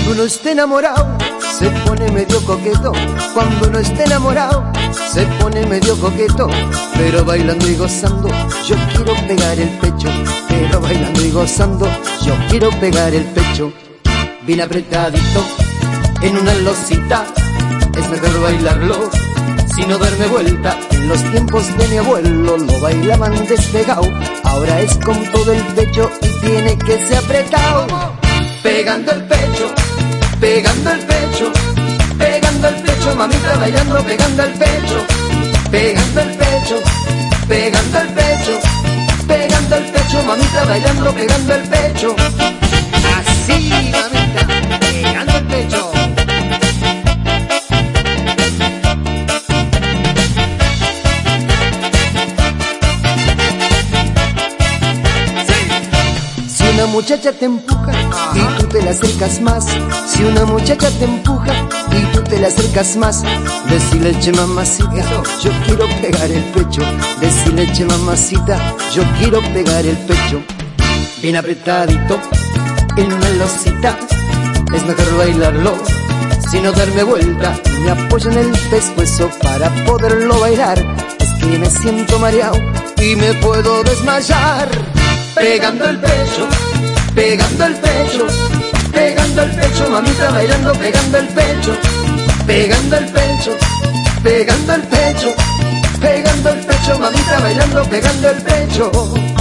Cuando uno está enamorado, se pone medio coqueto. Cuando uno está enamorado, se pone medio coqueto. Pero bailando y gozando, yo quiero pegar el pecho. Pero bailando y gozando, yo quiero pegar el pecho. Bien apretadito, en una losita, es mejor bailarlo sin no darme vuelta. En los tiempos de mi abuelo lo bailaban despegado. Ahora es con todo el pecho y tiene que ser apretado. Pegando el pecho, pegando el pecho, pegando el pecho, mamita bailando, pegando el pecho, pegando el pecho, pegando el pecho, pegando el pecho, mamita bailando, pegando el pecho. Así, mamita, pegando el pecho. Si una muchacha te empuja y tú te le acercas más, si una muchacha te empuja y tú te le acercas más, decile che mamacita, yo quiero pegar el pecho. Decile che mamacita, yo quiero pegar el pecho. Bien apretadito, en una losita, es mejor bailarlo sin no darme vuelta. Me apoyo en el pescuezo para poderlo bailar. Es que me siento mareado y me puedo desmayar. Pegando el pecho, pegando el pecho, pegando el pecho, mamita bailando, pegando el pecho, pegando el pecho, pegando el pecho, pegando el pecho, mamita bailando, pegando el pecho.